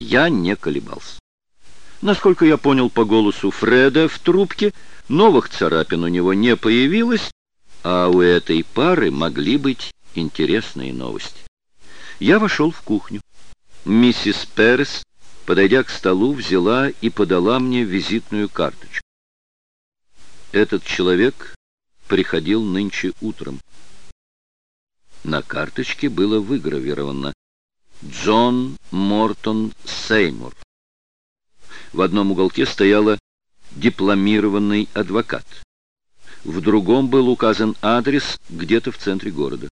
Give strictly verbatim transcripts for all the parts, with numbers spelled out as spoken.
Я не колебался. Насколько я понял по голосу Фреда в трубке, новых царапин у него не появилось, а у этой пары могли быть интересные новости. Я вошел в кухню. Миссис Перес, подойдя к столу, взяла и подала мне визитную карточку. Этот человек приходил нынче утром. На карточке было выгравировано «Джон Мортон Сеймур». В одном уголке стояло «дипломированный адвокат». В другом был указан адрес где-то в центре города.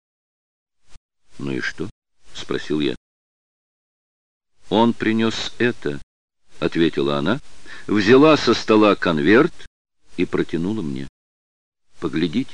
«Ну и что?» — спросил я. «Он принес это», — ответила она, взяла со стола конверт и протянула мне. «Поглядите».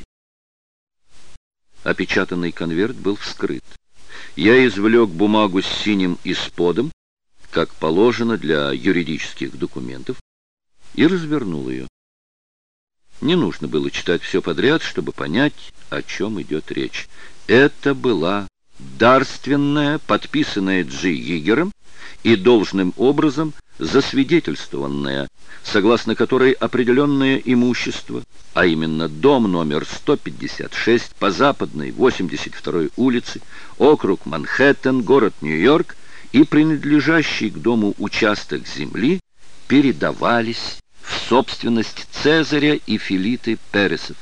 Опечатанный конверт был вскрыт. Я извлек бумагу с синим исподом, как положено для юридических документов, и развернул ее. Не нужно было читать все подряд, чтобы понять, о чем идет речь. Это была дарственная, подписанная Джи Йигером и должным образом засвидетельствованная, согласно которой определенное имущество, а именно дом номер сто пятьдесят шесть по западной восемьдесят второй улице, округ Манхэттен, город Нью-Йорк, и принадлежащий к дому участок земли передавались в собственность Цезаря и Филиты Пересов.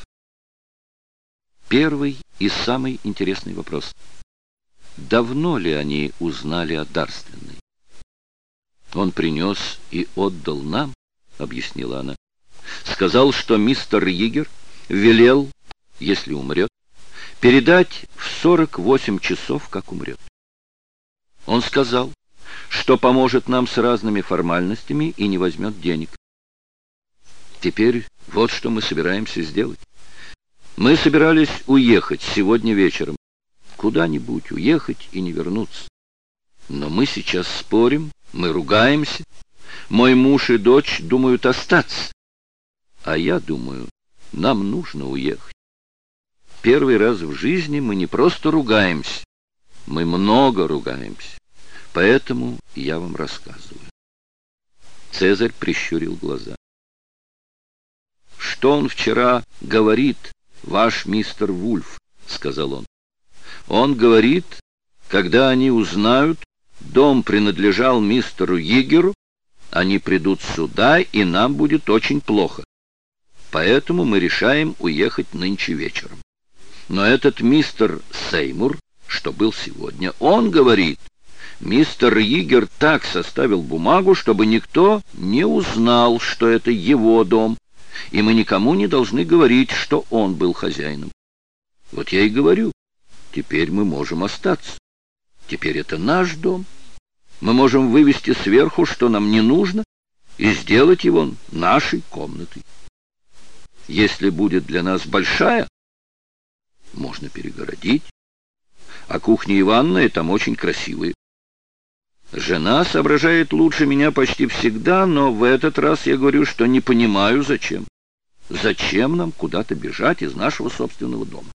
Первый и самый интересный вопрос. Давно ли они узнали о дарственной? «Он принес и отдал нам», — объяснила она. «Сказал, что мистер Йигер велел, если умрет, передать в сорок восемь часов, как умрет. Он сказал, что поможет нам с разными формальностями и не возьмет денег. Теперь вот что мы собираемся сделать. Мы собирались уехать сегодня вечером. Куда-нибудь уехать и не вернуться. Но мы сейчас спорим, мы ругаемся. Мой муж и дочь думают остаться. А я думаю, нам нужно уехать. Первый раз в жизни мы не просто ругаемся, мы много ругаемся. Поэтому я вам рассказываю». Цезарь прищурил глаза. «Что он вчера говорит, ваш мистер Вульф?» — сказал он. «Он говорит, когда они узнают, дом принадлежал мистеру Йигеру, они придут сюда, и нам будет очень плохо. Поэтому мы решаем уехать нынче вечером. Но этот мистер Сеймур, что был сегодня, он говорит, мистер Йигер так составил бумагу, чтобы никто не узнал, что это его дом, и мы никому не должны говорить, что он был хозяином. Вот я и говорю, теперь мы можем остаться. Теперь это наш дом. Мы можем вывести сверху, что нам не нужно, и сделать его нашей комнатой. Если будет для нас большая, можно перегородить. А кухня и ванная там очень красивые. Жена соображает лучше меня почти всегда, но в этот раз я говорю, что не понимаю, зачем. Зачем нам куда-то бежать из нашего собственного дома?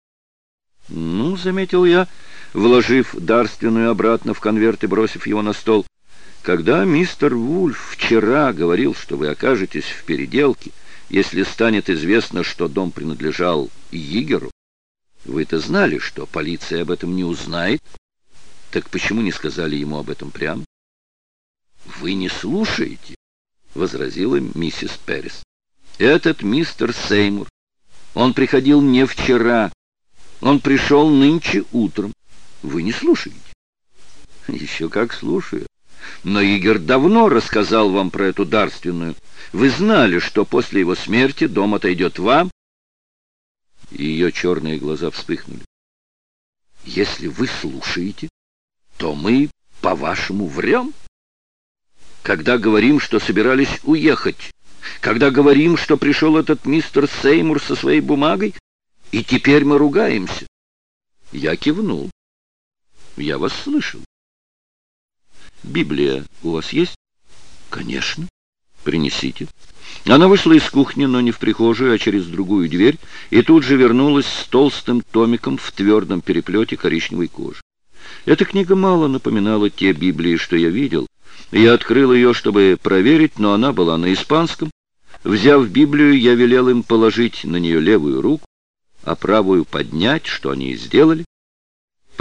Ну, заметил я, вложив дарственную обратно в конверт и бросив его на стол, когда мистер Вульф вчера говорил, что вы окажетесь в переделке, если станет известно, что дом принадлежал Йигеру, вы-то знали, что полиция об этом не узнает? Так почему не сказали ему об этом прямо? «Вы не слушаете», — возразила миссис Перес. «Этот мистер Сеймур, он приходил не вчера, он пришел нынче утром. Вы не слушаете?» «Еще как слушаю. Но Йигер давно рассказал вам про эту дарственную. Вы знали, что после его смерти дом отойдет вам?» Ее черные глаза вспыхнули. «Если вы слушаете, то мы, по-вашему, врем? Когда говорим, что собирались уехать, когда говорим, что пришел этот мистер Сеймур со своей бумагой, и теперь мы ругаемся». Я кивнул. «Я вас слышал». «Библия у вас есть?» «Конечно. Принесите». Она вышла из кухни, но не в прихожую, а через другую дверь, и тут же вернулась с толстым томиком в твердом переплете коричневой кожи. Эта книга мало напоминала те Библии, что я видел, Я открыл ее, чтобы проверить, но она была на испанском. Взяв Библию, я велел им положить на нее левую руку, а правую поднять, что они и сделали.